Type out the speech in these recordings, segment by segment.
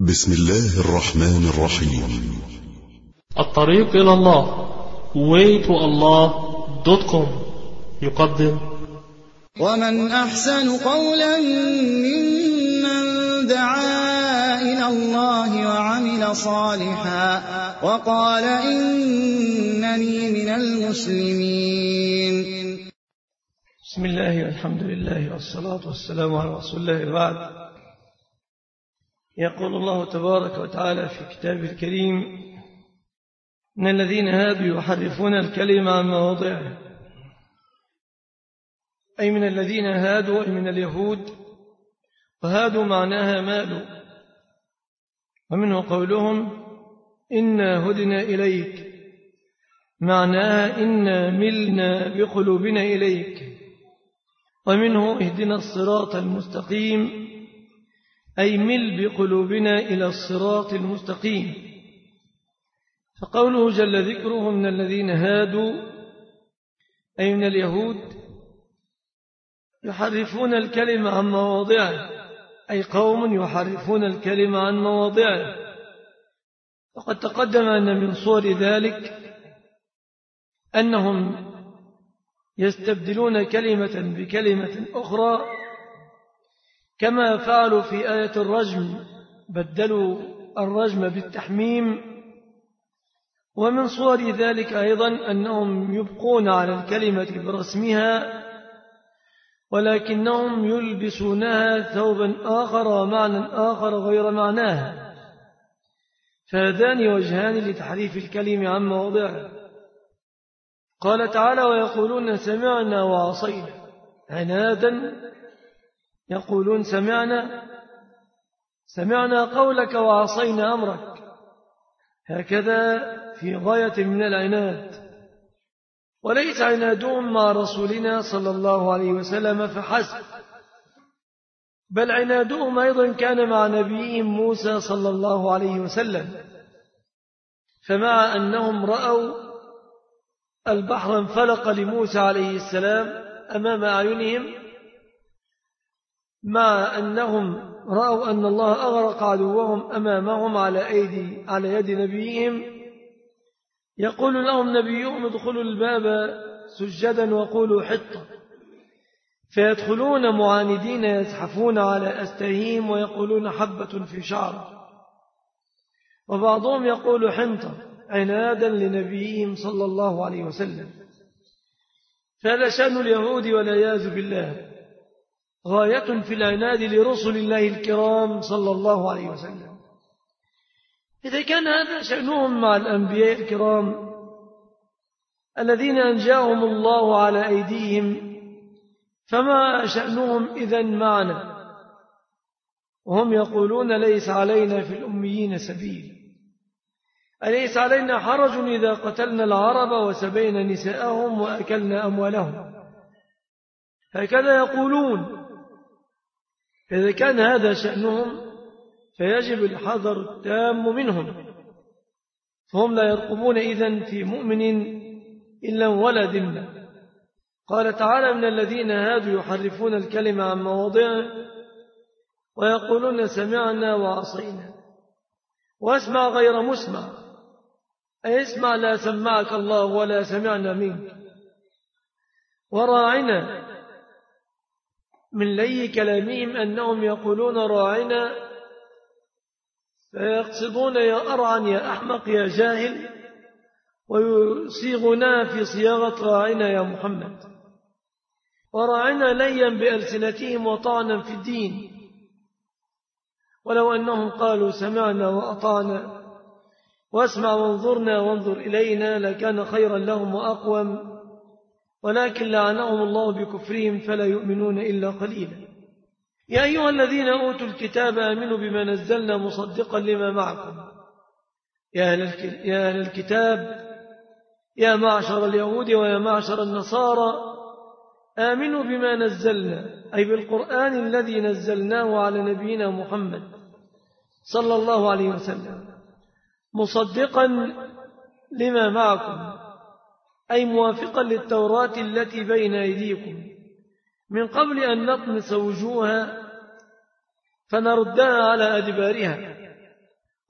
بسم الله الرحمن الرحيم. الطريق إلى الله waytoallah.com يقدم ومن أحسن قولا ممن دعا إلى الله وعمل صالحا وقال إنني من المسلمين. بسم الله والحمد لله والصلاة والسلام على رسول الله بعد. يقول الله تبارك وتعالى في كتابه الكريم: إن الذين هادوا يحرفون الكلم عن مواضعه، أي من الذين هادوا أي من اليهود، وهادوا معناها مالوا، ومنه قولهم إنا هدنا إليك، معناها إنا ملنا بقلوبنا إليك، ومنه اهدنا الصراط المستقيم، أي مل بقلوبنا إلى الصراط المستقيم. فقوله جل ذكره من الذين هادوا أي من اليهود يحرفون الكلمة عن مواضعه، أي قوم يحرفون الكلمة عن مواضعه. وقد تقدم أن من صور ذلك أنهم يستبدلون كلمة بكلمة أخرى، كما فعلوا في آية الرجم، بدلوا الرجم بالتحميم. ومن صور ذلك أيضا أنهم يبقون على الكلمة برسمها، ولكنهم يلبسونها ثوبا آخر ومعنى آخر غير معناها. فهذان وجهان لتحريف الكلم عن مواضعه. قال تعالى: ويقولون سمعنا وعصينا، عنادا يقولون سمعنا قولك وعصينا أمرك، هكذا في غاية من العناد. وليس عنادهم مع رسولنا صلى الله عليه وسلم فحسب، بل عنادهم أيضا كان مع نبيهم موسى صلى الله عليه وسلم. فمع أنهم رأوا البحر انفلق لموسى عليه السلام أمام أعينهم، مع أنهم رأوا أن الله أغرق عدوهم أمامهم على يد نبيهم، يقول لهم نبيهم: ادخلوا الباب سجدا وقولوا حطة، فيدخلون معاندين يزحفون على أستهيم ويقولون حبة في شعر، وبعضهم يقول حنطة عنادا لنبيهم صلى الله عليه وسلم. فهذا شأن اليهود والعياذ بالله، غاية في العناد لرسل الله الكرام صلى الله عليه وسلم. إذا كان هذا شأنهم مع الأنبياء الكرام الذين أنجاهم الله على أيديهم، فما شأنهم إذن معنا؟ وهم يقولون: ليس علينا في الأميين سبيل، أليس علينا حرج إذا قتلنا العرب وسبينا نساءهم وأكلنا أموالهم. هكذا يقولون. إذا كان هذا شأنهم فيجب الحذر التام منهم، فهم لا يرقبون إذن في مؤمن إلا ولا ذمة. قال تعالى: من الذين هادوا يحرفون الكلمة عن مواضعه ويقولون سمعنا وعصينا. واسمع غير مسمع، أي اسمع لا سمعك الله ولا سمعنا منك. وراعنا، من لي كلامهم أنهم يقولون راعنا، فيقصدون يا أرعن يا أحمق يا جاهل، ويصيغنا في صياغة راعنا يا محمد. وراعنا ليا بألسنتهم وطعنا في الدين، ولو أنهم قالوا سمعنا وأطعنا واسمع وانظرنا وانظر إلينا لكان خيرا لهم وأقوم، ولكن لعنهم الله بكفرهم فلا يؤمنون إلا قليلا. يا أيها الذين أوتوا الكتاب آمنوا بما نزلنا مصدقا لما معكم. يا أهل الكتاب، يا معشر اليهود ويا معشر النصارى، آمنوا بما نزلنا، أي بالقرآن الذي نزلناه على نبينا محمد صلى الله عليه وسلم، مصدقا لما معكم، أي موافقا للتوراة التي بين أيديكم، من قبل أن نطمس وجوها فنردها على أدبارها،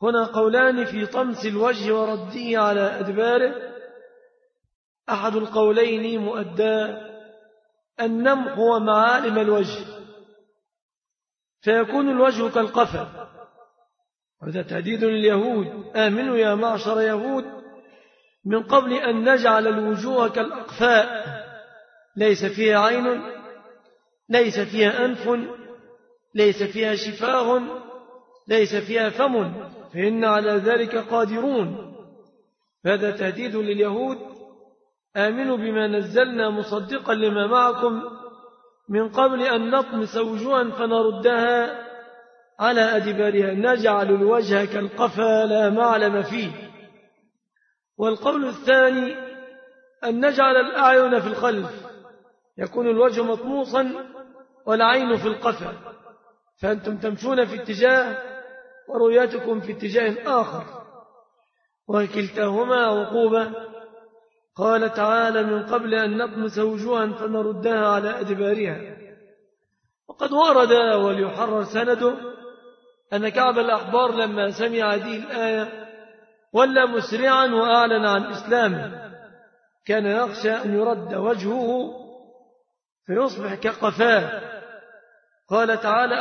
هنا قولان في طمس الوجه ورده على أدباره. أحد القولين مؤدى أن نمحو معالم الوجه فيكون الوجه كالقفا، وهذا تهديد لليهود: آمنوا يا معشر يهود من قبل أن نجعل الوجوه كالأقفاء، ليس فيها عين، ليس فيها أنف، ليس فيها شفاه، ليس فيها فم، فإن على ذلك قادرون. هذا تهديد لليهود: آمنوا بما نزلنا مصدقا لما معكم من قبل أن نطمس وجوها فنردها على أدبارها، نجعل الوجه كالقفا لا معلم فيه. والقول الثاني أن نجعل الأعين في الخلف، يكون الوجه مطموسا والعين في القفا، فأنتم تمشون في اتجاه ورؤيتكم في اتجاه آخر، وكلتاهما عقوبة. قال تعالى: من قبل أن نطمس وجوها فنردها على أدبارها. وقد ورد وليحرر سنده أن كعب الأحبار لما سمع هذه الآية ولى مسرعا وأعلن عن إسلامه، كان يخشى أن يرد وجهه فيصبح كقفاه. قال تعالى: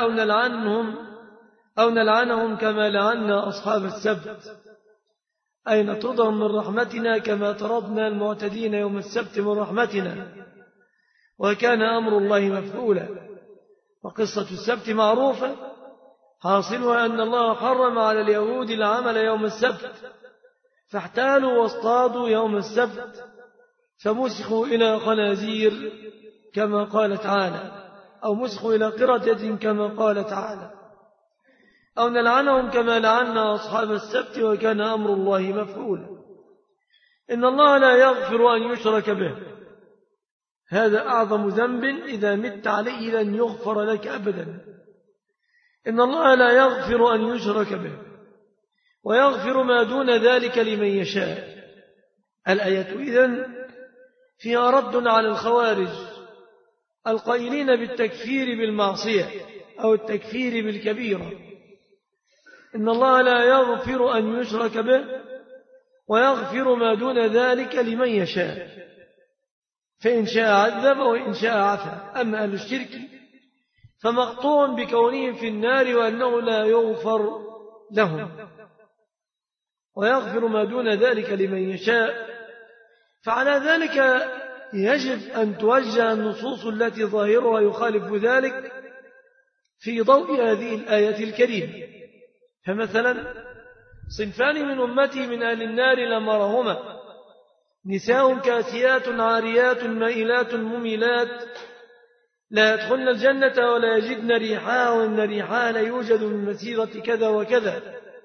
أو نلعنهم كما لعنا أصحاب السبت، أي نطردهم من رحمتنا كما طردنا المعتدين يوم السبت من رحمتنا، وكان أمر الله مفعولا. وقصة السبت معروفة، حاصلها أن الله حرم على اليهود العمل يوم السبت، فاحتالوا واصطادوا يوم السبت فمسخوا إلى خنازير كما قال تعالى، أو مسخوا إلى قردة كما قال تعالى، أو نلعنهم كما لعنا أصحاب السبت وكان أمر الله مفعولا. إن الله لا يغفر أن يشرك به، هذا أعظم ذنب إذا مت عليه لن يغفر لك أبدا. إن الله لا يغفر أن يشرك به ويغفر ما دون ذلك لمن يشاء. الآية إذن فيها رد على الخوارج القائلين بالتكفير بالمعصية أو التكفير بالكبيرة. إن الله لا يغفر أن يشرك به ويغفر ما دون ذلك لمن يشاء، فإن شاء عذب وإن شاء عفا. أما أهل الشرك فمقطوع بكونهم في النار وأنه لا يغفر لهم، ويغفر ما دون ذلك لمن يشاء. فعلى ذلك يجب أن توجه النصوص التي ظاهرها يخالف ذلك في ضوء هذه الآية الكريمة. فمثلا صنفان من أمتي من أهل النار لمرهما: نساء كاسيات عاريات مائلات مميلات لا يدخلن الجنة ولا يجدن ريحها وإن ريحها لا يوجد من مسيرة كذا وكذا.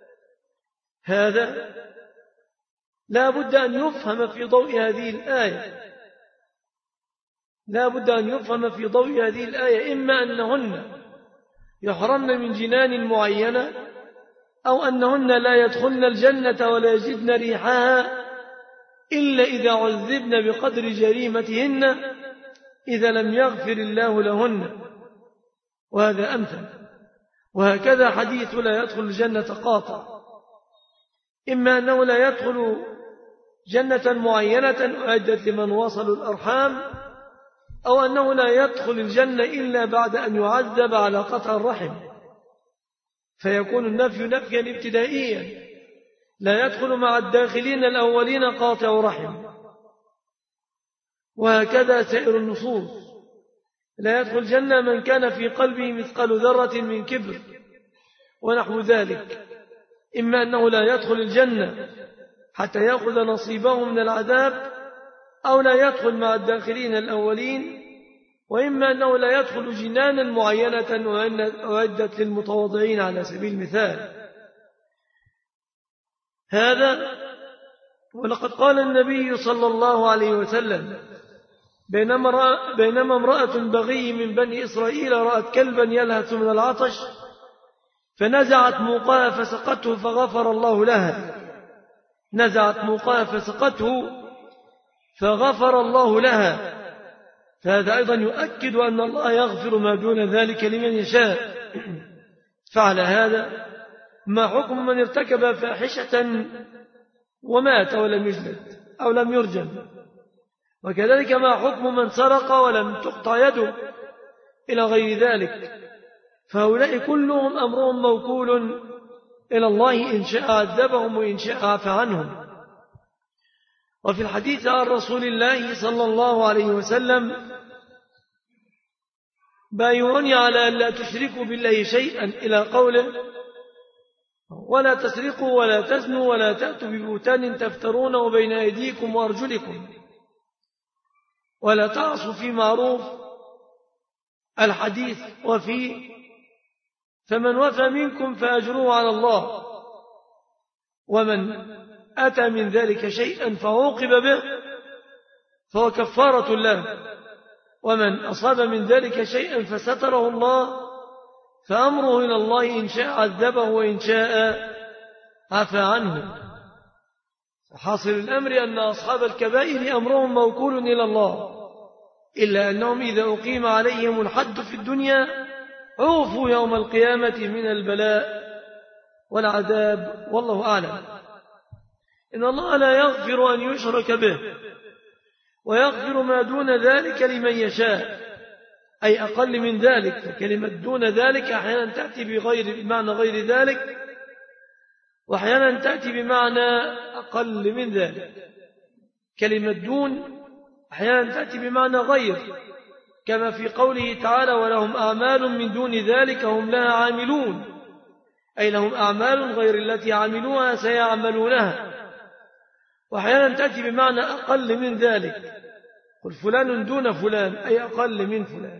هذا لا بد أن يفهم في ضوء هذه الآية، لا بد أن يفهم في ضوء هذه الآية إما أنهن يحرمن من جنان معينة، أو أنهن لا يدخلن الجنة ولا يجدن ريحها إلا إذا عذبن بقدر جريمتهن إذا لم يغفر الله لهن، وهذا أمثل. وهكذا حديث لا يدخل الجنة قاطع، إما أنه لا يدخل جنة معينة أعدت لمن وصلوا الأرحام، أو أنه لا يدخل الجنة إلا بعد أن يعذب على قطع الرحم، فيكون النفي نفيا ابتدائيا، لا يدخل مع الداخلين الأولين قاطع رحم. وهكذا سائر النصوص: لا يدخل الجنة من كان في قلبه مثقال ذرة من كبر ونحو ذلك. إما أنه لا يدخل الجنة حتى يأخذ نصيبه من العذاب، أو لا يدخل مع الداخلين الأولين، وإما أنه لا يدخل جنانا معينة وعدت للمتواضعين على سبيل المثال. هذا ولقد قال النبي صلى الله عليه وسلم: بينما امرأة بغي من بني إسرائيل رأت كلبا يلهث من العطش فنزعت موقها فسقته فغفر الله لها، نزعت موقها فسقته فغفر الله لها. فهذا أيضا يؤكد أن الله يغفر ما دون ذلك لمن يشاء. فعلى هذا ما حكم من ارتكب فاحشة ومات ولم يجلد أو لم يرجم؟ وكذلك ما حكم من سرق ولم تقطع يده إلى غير ذلك؟ فهؤلاء كلهم أمرهم موكول إلى الله، إن شاء عذبهم وإن شاء عفى عنهم. وفي الحديث عن رسول الله صلى الله عليه وسلم: بايعوني على أن لا تشركوا بالله شيئا، إلى قوله: ولا تسرقوا ولا تزنوا ولا تأتوا ببهتان تفترونه بين أيديكم وأرجلكم ولا تعصوا في معروف. الحديث وفيه: فمن وفى منكم فأجروه على الله، ومن أتى من ذلك شيئا فعوقب به فهو كفارة له، ومن أصاب من ذلك شيئا فستره الله فأمره إلى الله، إن شاء عذبه وإن شاء عفى عنه. حاصل الأمر أن أصحاب الكبائر أمرهم موكول إلى الله، إلا أنهم إذا أقيم عليهم الحد في الدنيا عوفوا يوم القيامة من البلاء والعذاب، والله أعلم. إن الله لا يغفر أن يشرك به، ويغفر ما دون ذلك لمن يشاء، أي أقل من ذلك. فكلمة دون ذلك أحيانا تأتي بمعنى غير ذلك، وأحيانا تأتي بمعنى أقل من ذلك. كلمة دون أحيانا تأتي بمعنى غير، كما في قوله تعالى: ولهم أعمال من دون ذلك هم لها عاملون، أي لهم أعمال غير التي عملوها سيعملونها. وأحيانا تأتي بمعنى أقل من ذلك، قل فلان دون فلان، أي أقل من فلان.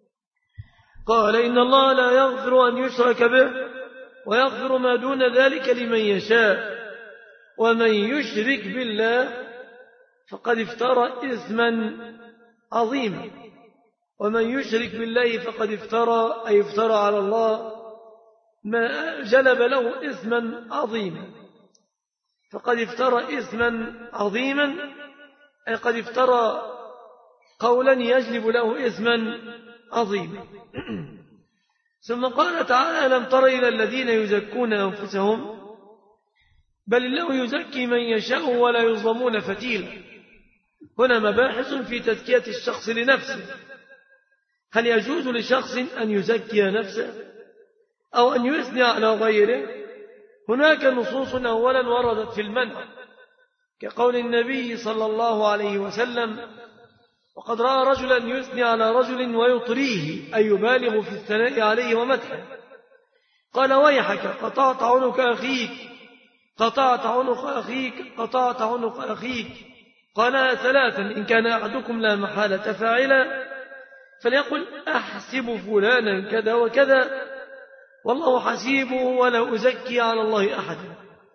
قال: إن الله لا يغفر أن يشرك به، ويغفر ما دون ذلك لمن يشاء، ومن يشرك بالله فقد افترى إثما عظيما. ومن يشرك بالله فقد افترى على الله ما جلب له إثما عظيما. فقد افترى إثما عظيما، أي قد افترى قولا يجلب له إثما عظيما. ثم قال تعالى: ألم تر إلى الذين يزكون أنفسهم بل الله يزكي من يشاء ولا يظلمون فتيلا. هنا مباحث في تزكية الشخص لنفسه. هل يجوز لشخص أن يزكي نفسه أو أن يثني على غيره؟ هناك نصوص أولا وردت في المنع، كقول النبي صلى الله عليه وسلم: وقد رأى رجلا يثني على رجل ويطريه، أي يبالغ في الثناء عليه ومدحه، قال: ويحك، قطعت عنق أخيك، قطعت عنق أخيك، قطعت عنق أخيك. قالها ثلاثا: إن كان أحدكم لا محالة فاعلا فليقل: أحسب فلانا كذا وكذا، والله حسيبه ولا أزكي على الله أحدا.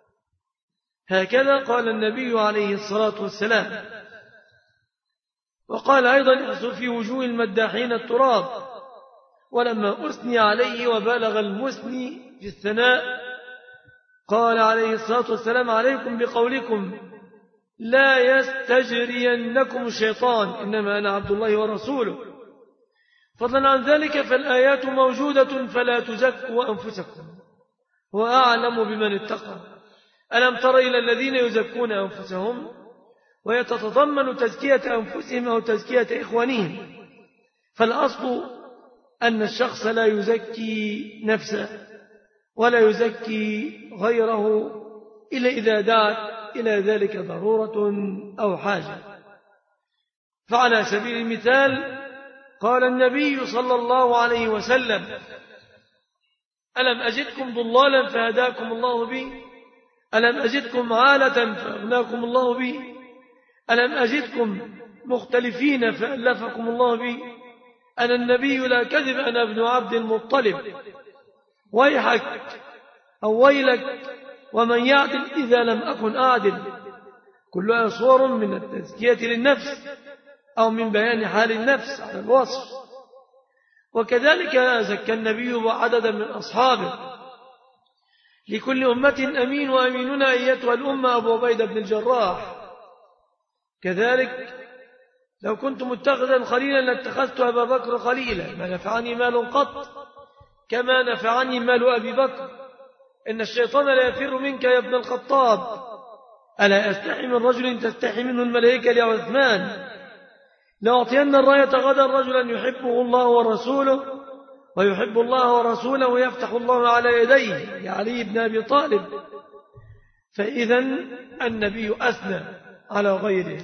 هكذا قال النبي عليه الصلاة والسلام. وقال أيضا: يحصل في وجوه المداحين التراب. ولما أثني عليه وبالغ المثني في الثناء قال عليه الصلاة والسلام: عليكم بقولكم لا يستجرينكم الشيطان، إنما أنا عبد الله ورسوله. فضلا عن ذلك فالآيات موجودة فلا تزكوا أنفسكم، هو أعلم بمن اتقى. ألم تر إلى الذين يزكون أنفسهم، ويتتضمن تزكية أنفسهم أو تزكية إخوانهم. فالأصل أن الشخص لا يزكي نفسه ولا يزكي غيره إلا إذا دعت إلى ذلك ضرورة أو حاجة. فعلى سبيل المثال قال النبي صلى الله عليه وسلم: ألم أجدكم ضلالا فهداكم الله بي؟ ألم أجدكم عالة فأغناكم الله بي؟ ألم أجدكم مختلفين فألفكم الله بي؟ أنا النبي لا كذب، أنا ابن عبد المطلب. ويحك أو ويلك ومن يعدل إذا لم أكن أعدل. كلها صور من التزكية للنفس أو من بيان حال النفس على الوصف. وكذلك زكى النبي عددا من أصحابه: لكل أمة أمين وأميننا أيتها الأمة أبو عبيدة بن الجراح. كذلك لو كنت متخذا خليلا لاتخذت أبا بكر خليلا، ما نفعني مال قط كما نفعني مال أبي بكر. إن الشيطان لا يفر منك يا ابن الخطاب، ألا أستحي من رجل تستحي منه الملائكة يا عثمان، لأعطين الراية غدا رجلا يحبه الله ورسوله ويحب الله ورسوله ويفتح الله على يديه يا علي بن أبي طالب. فإذا النبي أثنى على غيره،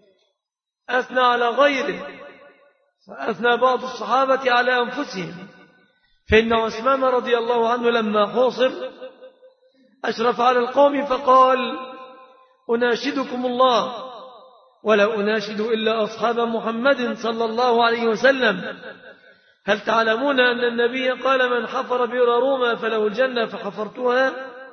أثنى على غيره، فأثنى بعض الصحابة على أنفسهم. فإن عثمان رضي الله عنه لما حوصر أشرف على القوم فقال: أناشدكم الله ولا أناشد إلا أصحاب محمد صلى الله عليه وسلم، هل تعلمون أن النبي قال: من حفر بئر روما فله الجنة فحفرتها؟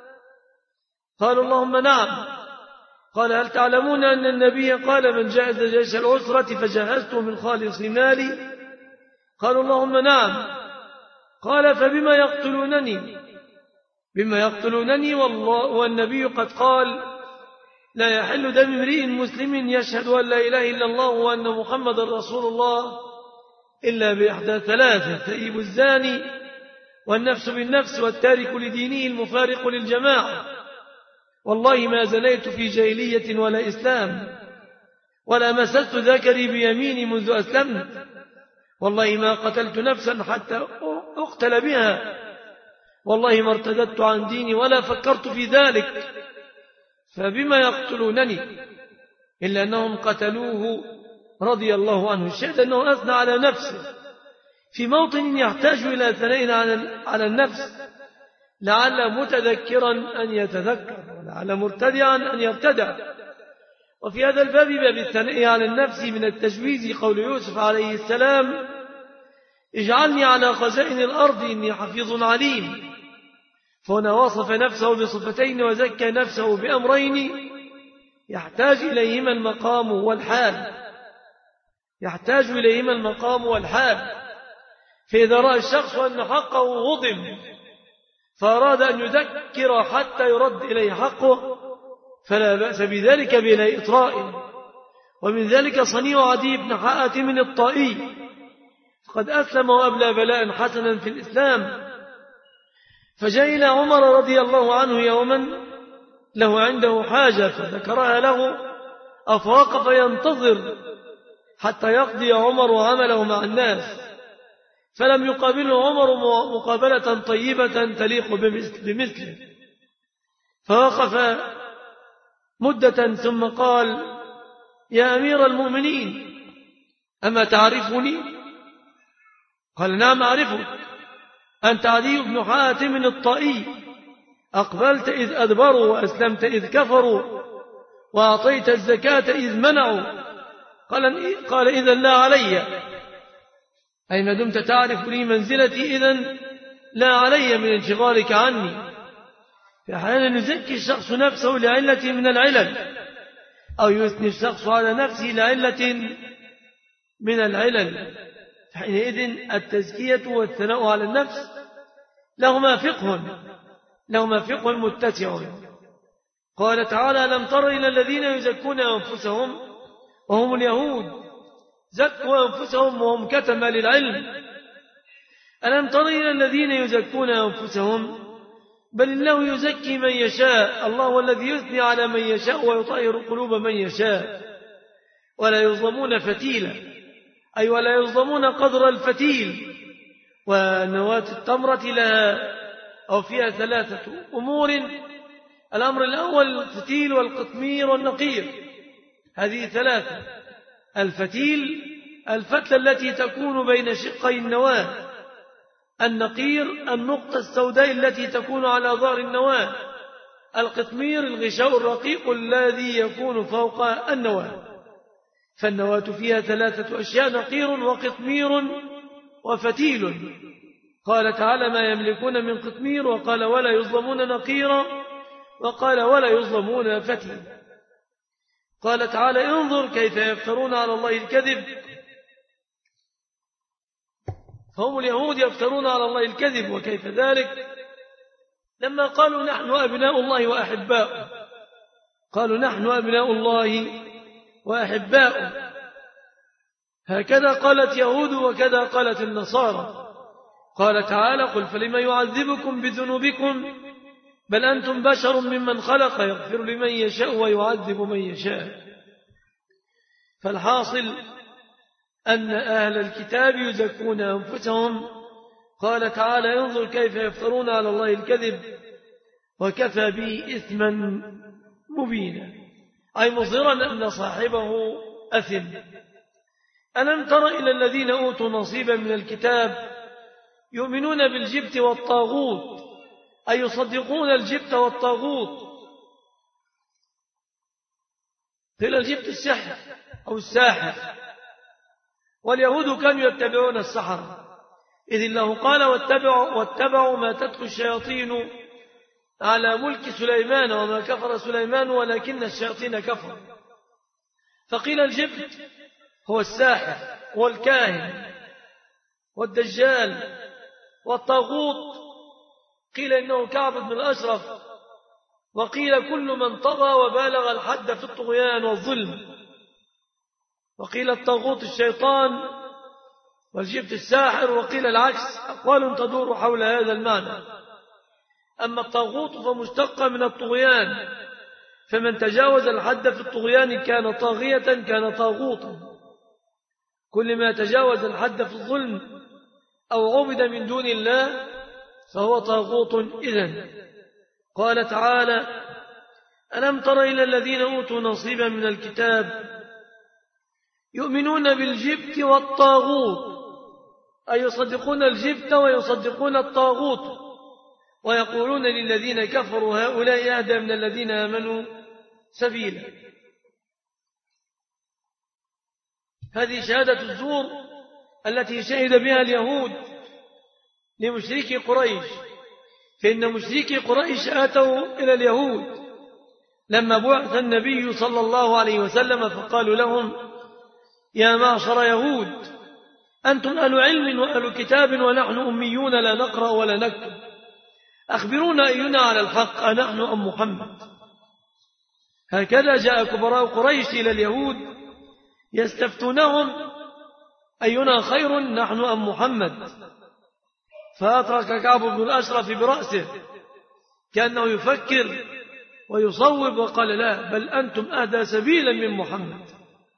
قالوا: اللهم نعم. قال: هل تعلمون أن النبي قال: من جهز جيش العسرة فجهزته من خالص مالي؟ قالوا: اللهم نعم. قال: فبما يقتلونني؟ بما يقتلونني والنبي قد قال: لا يحل دم امرئ مسلم يشهد أن لا إله إلا الله وأن محمد رسول الله إلا بإحدى ثلاثة: الثيب الزاني والنفس بالنفس والتارك لدينه المفارق للجماعة. والله ما زنيت في جاهلية ولا إسلام ولا مسست ذكري بيميني منذ أسلمت، والله ما قتلت نفسا حتى أقتل بها، والله ما ارتددت عن ديني ولا فكرت في ذلك، فبما يقتلونني؟ إلا أنهم قتلوه رضي الله عنه. الشاهد أنه أثنى على نفسه في موطن يحتاج إلى ثناء على النفس، لعل متذكرا أن يتذكر ولعل مرتدعا أن يرتدع. وفي هذا الباب باب الثناء على النفس من التجويز قول يوسف عليه السلام: اجعلني على خزائن الأرض إني حفيظ عليم. فهنا وصف نفسه بصفتين وزكى نفسه بأمرين يحتاج إليهما المقام والحال، يحتاج إليهما المقام والحال. فإذا رأى الشخص أن حقه هضم فأراد أن يذكر حتى يرد إليه حقه فلا بأس بذلك بلا إطراء. ومن ذلك صنيع عدي بن حاتم الطائي، فقد أسلم وأبلى بلاء حسنا في الإسلام، فجاء إلى عمر رضي الله عنه يوما له عنده حاجة فذكرها له، أفوقف ينتظر حتى يقضي عمر عمله مع الناس، فلم يقابله عمر مقابلة طيبة تليق بمثله، فوقف مدة ثم قال: يا أمير المؤمنين أما تعرفني؟ قال: نعم أعرفك، أنت عدي بن حاتم الطائي، أقبلت إذ أدبروا وأسلمت إذ كفروا وأعطيت الزكاة إذ منعوا. قال: إذن لا علي، أي ما دمت تعرف لي منزلتي إذن لا علي من انشغالك عني. فأحيانا يزكي الشخص نفسه لعلة من العلل، أو يثني الشخص على نفسه لعلة من العلل، فحينئذ التزكية والثناء على النفس لهما فقه متسع. قال تعالى: لم تر إلى الذين يزكون أنفسهم وهم اليهود زكوا أنفسهم وهم كتم للعلم. ألم تر إلى الذين يزكون أنفسهم بل الله يزكي من يشاء، الله هو الذي يثني على من يشاء ويطهر قلوب من يشاء، ولا يظلمون فتيلا، أي ولا يظلمون قدر الفتيل. ونواة التمرة لها أو فيها ثلاثة أمور: الأمر الأول الفتيل والقطمير والنقير، هذه ثلاثة. الفتيل الفتلة التي تكون بين شقي النواة، النقير النقطة السوداء التي تكون على ظهر النواة، القطمير الغشاء الرقيق الذي يكون فوق النواة. فالنواة فيها ثلاثة أشياء: نقير وقطمير وفتيل. قال تعالى: ما يملكون من قطمير، وقال: ولا يظلمون نقيرا، وقال: ولا يظلمون فتيل. قال تعالى: انظر كيف يفترون على الله الكذب. فهم اليهود يفترون على الله الكذب. وكيف ذلك؟ لما قالوا: نحن أبناء الله وأحباؤه، قالوا: نحن أبناء الله وأحباؤه. هكذا قالت يهود وكذا قالت النصارى. قال تعالى: قل فلما يعذبكم بذنوبكم بل أنتم بشر ممن خلق يغفر لمن يشاء ويعذب من يشاء. فالحاصل أن أهل الكتاب يزكون أنفسهم. قال تعالى انظر كيف يفترون على الله الكذب وكفى به إثما مبينا، أي مظهرا أن صاحبه أثم. ألم تر إلى الذين أوتوا نصيبا من الكتاب يؤمنون بالجبت والطاغوت، أي يصدقون الجبت والطاغوت. قيل الجبت السحر أو الساحر، واليهود كانوا يتبعون السحر، إذ الله قال واتبعوا ما تتلو الشياطين على ملك سليمان وما كفر سليمان ولكن الشياطين كفروا. فقيل الجبت هو الساحر والكاهن والدجال، والطاغوت قيل إنه كعب بن الأشرف، وقيل كل من طغى وبالغ الحد في الطغيان والظلم، وقيل الطاغوت الشيطان والجبت الساحر، وقيل العكس. أقوال تدور حول هذا المعنى. أما الطاغوت فمشتق من الطغيان، فمن تجاوز الحد في الطغيان كان طاغية كان طاغوتا. كل ما تجاوز الحد في الظلم أو عبد من دون الله فهو طاغوت إذن. قال تعالى ألم تر إلى الذين أوتوا نصيبا من الكتاب يؤمنون بالجبت والطاغوت، أي يصدقون الجبت ويصدقون الطاغوت، ويقولون للذين كفروا هؤلاء أهدى من الذين آمنوا سبيلا. هذه شهادة الزور التي شهد بها اليهود لمشركي قريش، فإن مشركي قريش آتوا إلى اليهود لما بعث النبي صلى الله عليه وسلم فقالوا لهم يا معشر يهود أنتم أهل علم وأهل كتاب ونحن أميون لا نقرأ ولا نكتب، أخبرونا أينا على الحق أنحن أم محمد. هكذا جاء كبراء قريش إلى اليهود يستفتونهم أينا خير نحن أم محمد. فأترك كعب بن الأشرف برأسه كأنه يفكر ويصوب وقال لا، بل أنتم أهدى سبيلا من محمد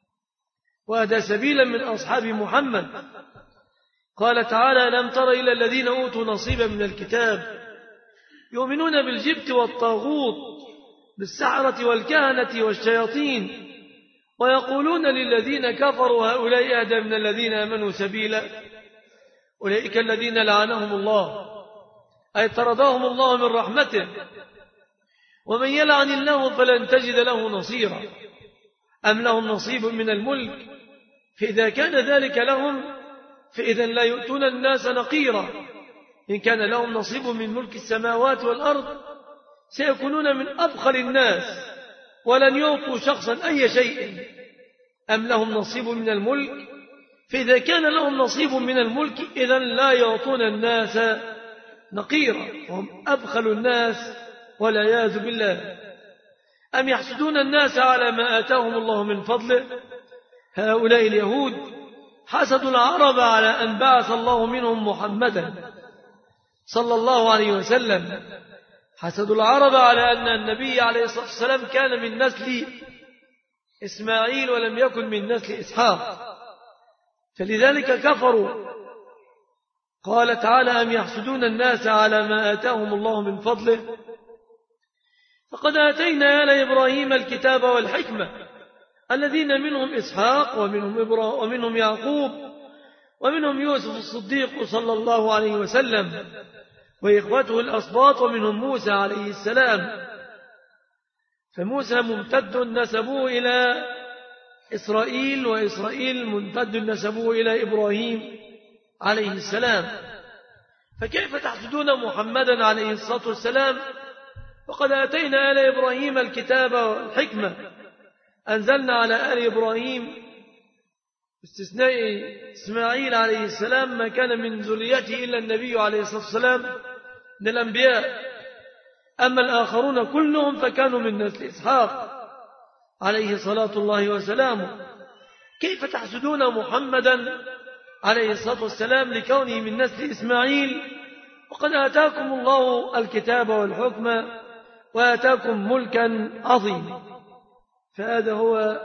وأهدى سبيلا من أصحاب محمد. قال تعالى لم تر إلى الذين أوتوا نصيبا من الكتاب يؤمنون بالجبت والطاغوت بالسحرة والكهنة والشياطين ويقولون للذين كفروا هؤلاء أهدى من الذين آمنوا سبيلا أولئك الذين لعنهم الله، أي طردهم الله من رحمته، ومن يلعن الله فلن تجد له نصيرا. أم لهم نصيب من الملك؟ فإذا كان ذلك لهم فإذا لا يؤتون الناس نقيرا. إن كان لهم نصيب من ملك السماوات والأرض سيكونون من أبخل الناس ولن يعطوا شخصا أي شيء. أم لهم نصيب من الملك؟ فإذا كان لهم نصيب من الملك إذن لا يعطون الناس نقيرا، وهم أبخل الناس والعياذ بالله. أم يحسدون الناس على ما آتاهم الله من فضله؟ هؤلاء اليهود حسدوا العرب على أن بعث الله منهم محمدا صلى الله عليه وسلم، حسدوا العرب على أن النبي عليه الصلاة والسلام كان من نسل إسماعيل ولم يكن من نسل إسحاق، فلذلك كفروا. قال تعالى أم يحسدون الناس على ما آتاهم الله من فضله؟ فقد آتينا آل إبراهيم الكتاب والحكمة الذين منهم إسحاق ومنهم يعقوب ومنهم يوسف الصديق صلى الله عليه وسلم وإخوته الأسباط ومنهم موسى عليه السلام. فموسى ممتد نسبوه إلى إسرائيل، وإسرائيل ممتد نسبوه إلى إبراهيم عليه السلام. فكيف تحسدون محمدا عليه الصلاة والسلام وقد آتينا آل إبراهيم الكتاب والحكمة؟ أنزلنا على آل إبراهيم باستثناء إسماعيل عليه السلام ما كان من ذريته إلا النبي عليه الصلاة والسلام من الأنبياء، أما الآخرون كلهم فكانوا من نسل إسحاق عليه صلاة الله وسلامه. كيف تحسدون محمدا عليه الصلاة والسلام لكونه من نسل إسماعيل وقد آتاكم الله الكتاب والحكم وآتاكم ملكا عظيما. فهذا هو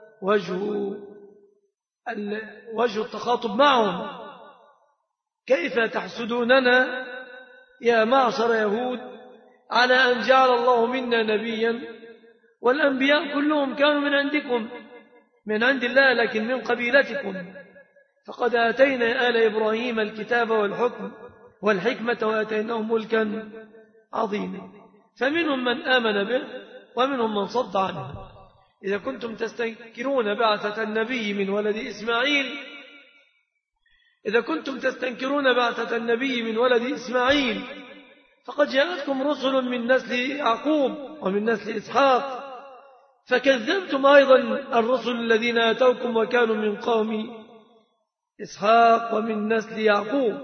وجه التخاطب معهم. كيف تحسدوننا يا معشر يهود على أن جعل الله منا نبيا والأنبياء كلهم كانوا من عندكم من عند الله لكن من قبيلتكم. فقد آتينا آل إبراهيم الكتاب والحكم والحكمة وآتيناهم ملكا عظيما. فمنهم من آمن به ومنهم من صد عنه. إذا كنتم تستنكرون بعثة النبي من ولد إسماعيل فقد جاءتكم رسل من نسل يعقوب ومن نسل إسحاق فكذبتم أيضا الرسل الذين آتوكم وكانوا من قوم إسحاق ومن نسل يعقوب.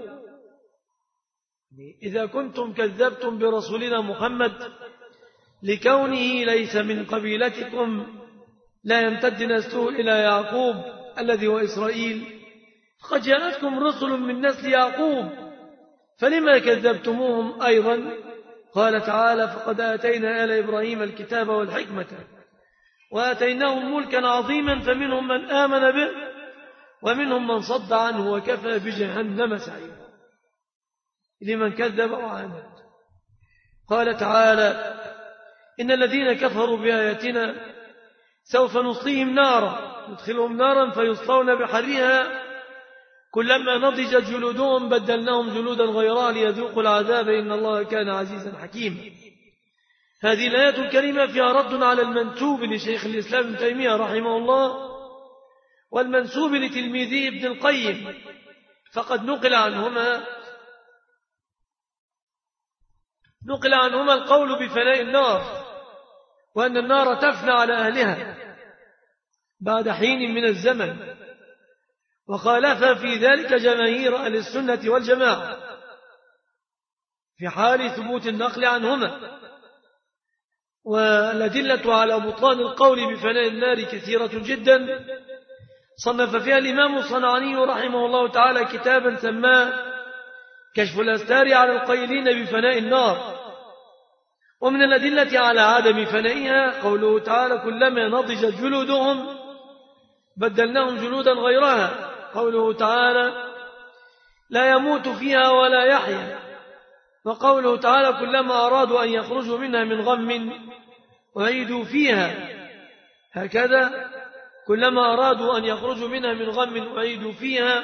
إذا كنتم كذبتم برسولنا محمد لكونه ليس من قبيلتكم لا يمتد نسله إلى يعقوب الذي هو إسرائيل فقد جاءتكم رسل من نسل يعقوب فلما كذبتموهم أيضا؟ قال تعالى فقد آتينا آل إبراهيم الكتاب والحكمة وآتيناهم ملكا عظيما فمنهم من آمن به ومنهم من صد عنه وكفى بجهنم سعيرا لمن كذب وعاند. قال تعالى إن الذين كفروا بآياتنا سوف نصليهم نارا ندخلهم نارا فيصلون بحرها كلما نضجت جلودهم بدلناهم جلودا غيرها ليذوقوا العذاب إن الله كان عزيزا حكيما. هذه الآيات الكريمة فيها رد على المنسوب لشيخ الإسلام ابن تيمية رحمه الله والمنسوب لتلميذه ابن القيم فقد نقل عنهما القول بفناء النار وأن النار تفنى على أهلها بعد حين من الزمن وخالف في ذلك جماهير أهل السنة والجماعة في حال ثبوت النقل عنهما. والأدلة على بطلان القول بفناء النار كثيرة جدا صنف فيها الإمام الصنعاني رحمه الله تعالى كتابا سماه كشف الأستار على القائلين بفناء النار. ومن الأدلة على عدم فنائها قوله تعالى كلما نضجت جلودهم بدلناهم جلودا غيرها. قوله تعالى لا يموت فيها ولا يحيا. وقوله تعالى كلما أرادوا أن يخرجوا منها من غم أعيدوا فيها. هكذا كلما أرادوا أن يخرجوا منها من غم أعيدوا فيها.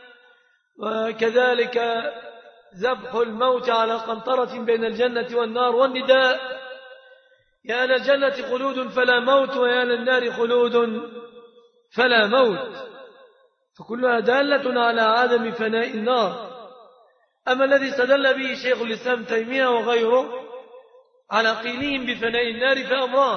وكذلك ذبح الموت على قنطرة بين الجنة والنار والنداء يا أهل الجنة خلود فلا موت ويا أهل النار خلود فلا موت. فكلها دالة على عدم فناء النار. أما الذي استدل به شيخ الإسلام تيمية وغيره على قيلهم بفناء النار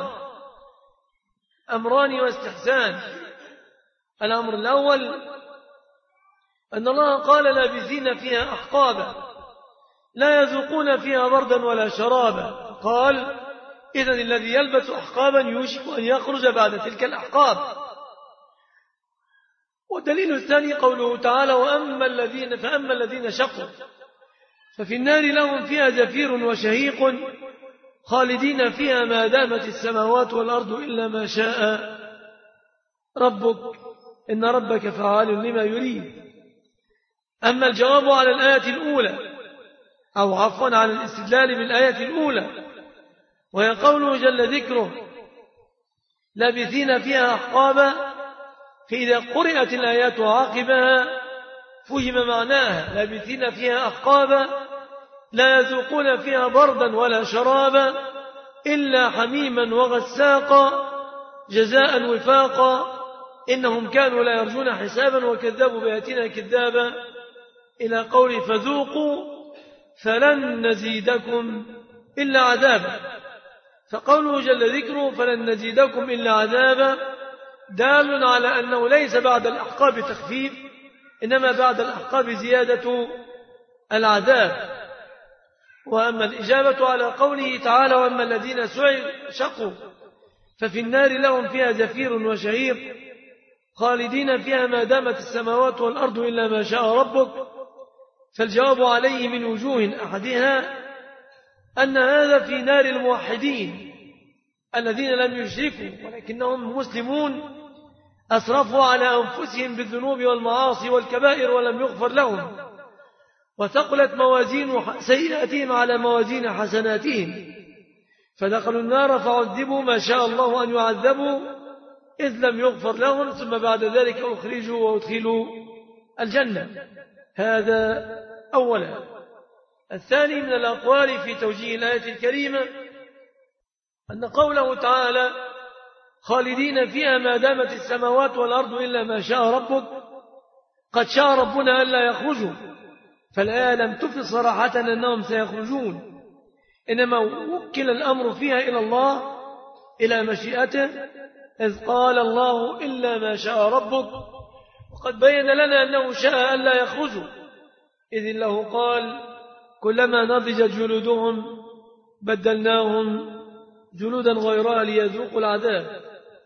أمران واستحسان. الأمر الأول أن الله قال لابثين فيها أحقابا لا يذوقون فيها بردا ولا شرابا. قال إذن الذي يلبس أحقابا يوشك أن يخرج بعد تلك الأحقاب. والدليل الثاني قوله تعالى فأما الذين شقوا ففي النار لهم فيها زفير وشهيق خالدين فيها ما دامت السماوات والأرض إلا ما شاء ربك إن ربك فعال لما يريد. أما الجواب على الآية الأولى أو عفوا على الاستدلال بالآية الأولى وهي قوله جل ذكره لابثين فيها أحقابا فإذا قرأت الآيات وعاقبها فهم معناها لابثين فيها أحقابا لا يذوقون فيها بردا ولا شرابا إلا حميما وغساقا جزاء وفاقا إنهم كانوا لا يرجون حسابا وكذبوا بآياتنا كذابا إلى قول فذوقوا فلن نزيدكم إلا عذابا. فقوله جل ذكره فلن نزيدكم إلا عذابا دال على أنه ليس بعد الأحقاب تخفيف إنما بعد الأحقاب زيادة العذاب. وأما الإجابة على قوله تعالى وأما الذين شقوا ففي النار لهم فيها زفير وشهيق خالدين فيها ما دامت السماوات والأرض إلا ما شاء ربك فالجواب عليه من وجوه أحدها أن هذا في نار الموحدين الذين لم يشركوا ولكنهم مسلمون أسرفوا على أنفسهم بالذنوب والمعاصي والكبائر ولم يغفر لهم، وثقلت موازين سيئاتهم على موازين حسناتهم، فدخلوا النار فعذبوا ما شاء الله أن يعذبوا إذ لم يغفر لهم، ثم بعد ذلك أخرجوا وأدخلوا الجنة. هذا أولا. الثاني من الأقوال في توجيه الآية الكريمة أن قوله تعالى خالدين فيها ما دامت السماوات والأرض إلا ما شاء ربك، قد شاء ربنا ألا يخرجوا، فالآية لم تفد صراحة أنهم سيخرجون، إنما وكل الأمر فيها إلى الله إلى مشيئته، إذ قال الله إلا ما شاء ربك، وقد بين لنا أنه شاء ألا يخرجوا، إذ الله قال كلما نضجت جلودهم بدلناهم جلودا غيرها ليذوقوا العذاب.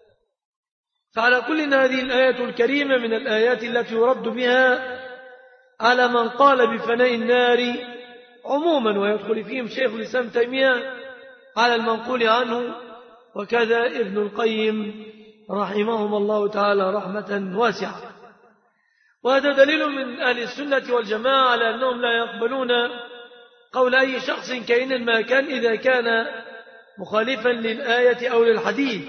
فعلى كل هذه الآية الكريمة من الآيات التي يرد بها على من قال بفناء النار عموما، ويدخل فيهم شيخ الإسلام تيمية على المنقول عنه، وكذا ابن القيم رحمهم الله تعالى رحمة واسعة. وهذا دليل من أهل السنة والجماعة على أنهم لا يقبلون قول أي شخص كائن ما كان إذا كان مخالفا للآية أو للحديث،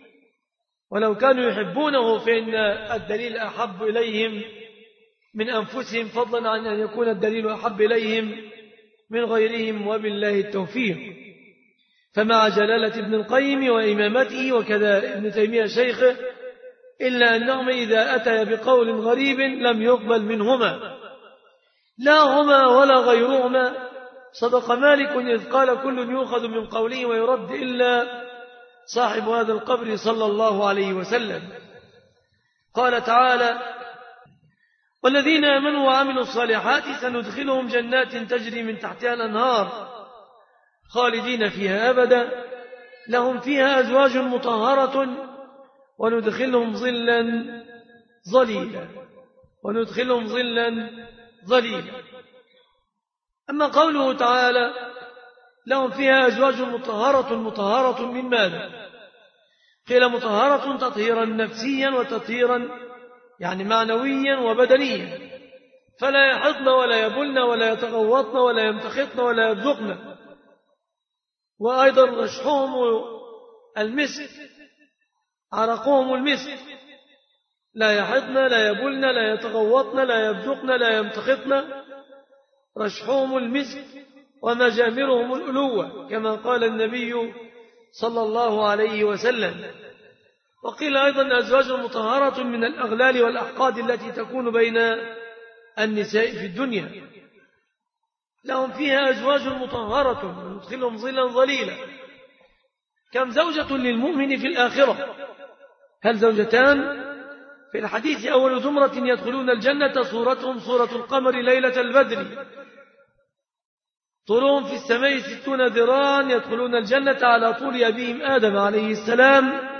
ولو كانوا يحبونه فإن الدليل أحب إليهم من أنفسهم، فضلا عن أن يكون الدليل أحب إليهم من غيرهم، وبالله التوفيق. فمع جلالة ابن القيم وإمامته وكذا ابن تيمية شيخه، إلا أنهم إذا أتى بقول غريب لم يقبل منهما، لا هما ولا غيرهما. صدق مالك إذ قال كل يؤخذ من قوله ويرد إلا صاحب هذا القبر صلى الله عليه وسلم. قال تعالى والذين آمنوا وعملوا الصالحات سندخلهم جنات تجري من تحتها الأنهار خالدين فيها أبدا لهم فيها أزواج مطهرة وندخلهم ظلا ظليلا. أما قوله تعالى لهم فيها أزواج مطهرة من ماذا؟ قيل مطهرة تطهيرا نفسيا وتطهيرا يعني معنويا وبدنيا، فلا يحضن ولا يبلن ولا يتغوطن ولا يمتخطن ولا يبذقن. وأيضا رشحهم المسك، عرقهم المسك، لا يحضن لا يبلن لا يتغوطن لا يبذقن لا يمتخطن، رشحهم المسك ومجامرهم الألوة كما قال النبي صلى الله عليه وسلم. وقيل أيضا أزواج مطهرة من الأغلال والأحقاد التي تكون بين النساء في الدنيا، لهم فيها أزواج مطهرة وندخلهم ظلا ظليلا. كم زوجة للمؤمن في الآخرة؟ هل زوجتان؟ في الحديث أول زمرة يدخلون الجنة صورتهم صورة القمر ليلة البدر، طولهم في السماء 60 ذراعا، يدخلون الجنة على طول أبيهم آدم عليه السلام.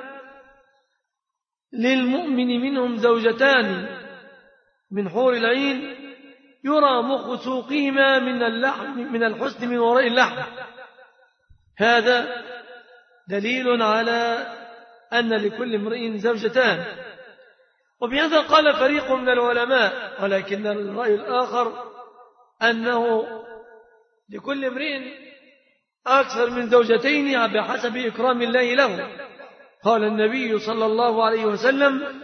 للمؤمن منهم زوجتان من حور العين يرى مخ سوقهما من الحسن من وراء اللحم. هذا دليل على أن لكل امرئ زوجتان. وبهذا قال فريق من العلماء، ولكن الرأي الآخر أنه لكل امرئ أكثر من زوجتين بحسب إكرام الله له. قال النبي صلى الله عليه وسلم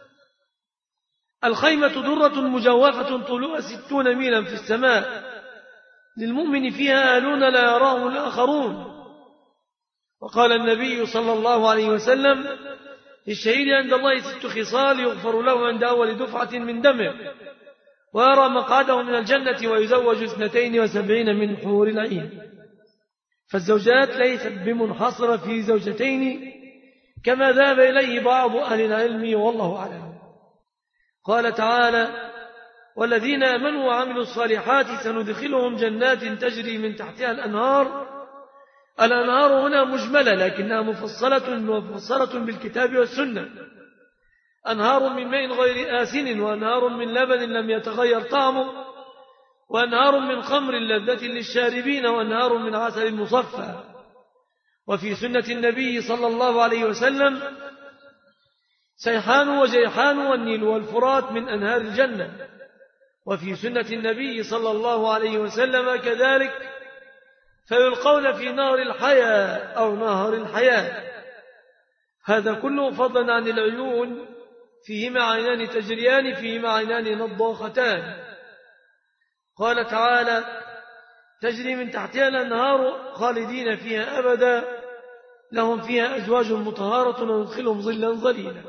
الخيمة درة مجوفة طولها 60 ميلا في السماء، للمؤمن فيها آلون لا يراه الآخرون. وقال النبي صلى الله عليه وسلم للشهيد عند الله 6 خصال يغفر له عند أول دفعة من دمه، ويرى مقعده من الجنة، ويزوج 72 من حور العين. فالزوجات ليست بمنحصرة في زوجتين كما ذهب إليه بعض أهل العلم، والله أعلم. قال تعالى والذين آمنوا وعملوا الصالحات سندخلهم جنات تجري من تحتها الأنهار. الأنهار هنا مجملة لكنها مفصلة بالكتاب والسنة. أنهار من ماء غير آسن، وأنهار من لبن لم يتغير طعمه، وأنهار من خمر لذة للشاربين وأنهار من عسل مصفى. وفي سنة النبي صلى الله عليه وسلم سيحان وجيحان والنيل والفرات من أنهار الجنة. وفي سنة النبي صلى الله عليه وسلم كذلك فيلقون في نهر الحياة أو نهر الحياة. هذا كله فضلا عن العيون فيهما عينان تجريان فيهما عينان نضاختان. قال تعالى تجري من تحتها الأنهار خالدين فيها أبدا لهم فيها أزواج مطهرة وندخلهم ظلا ظليلا.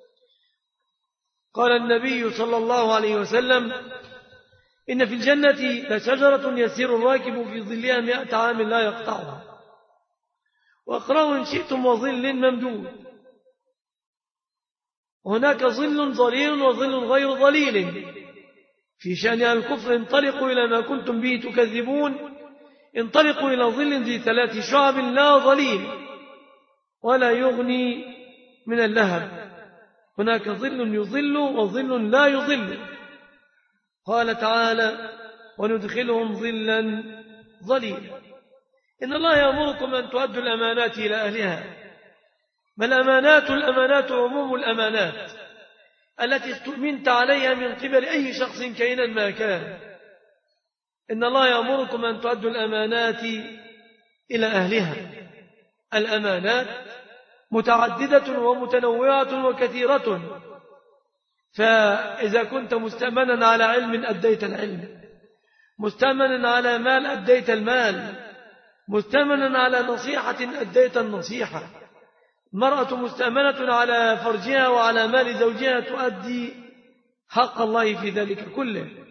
قال النبي صلى الله عليه وسلم إن في الجنة لشجرة يسير الراكب في ظلها 100 عام لا يقطعها. واقرأوا إن شئتم وظل ممدود. هناك ظل ظليل وظل غير ظليل. في شأن الكفر انطلقوا إلى ما كنتم به تكذبون انطلقوا إلى ظل ذي 3 شعب لا ظليل ولا يغني من اللهب. هناك ظل يظل وظل لا يظل. قال تعالى وندخلهم ظلا ظليلا. إن الله يأمركم أن تؤدوا الأمانات إلى أهلها. ما الأمانات عموم الأمانات التي استؤمنت عليها من قبل أي شخص كائنا ما كان. إن الله يأمركم أن تؤدوا الأمانات إلى أهلها. الأمانات متعددة ومتنوعة وكثيرة. فإذا كنت مستأمنا على علم أديت العلم، مستأمنا على مال أديت المال، مستأمنا على نصيحة أديت النصيحة. المرأة مستأمنة على فرجها وعلى مال زوجها تؤدي حق الله في ذلك كله.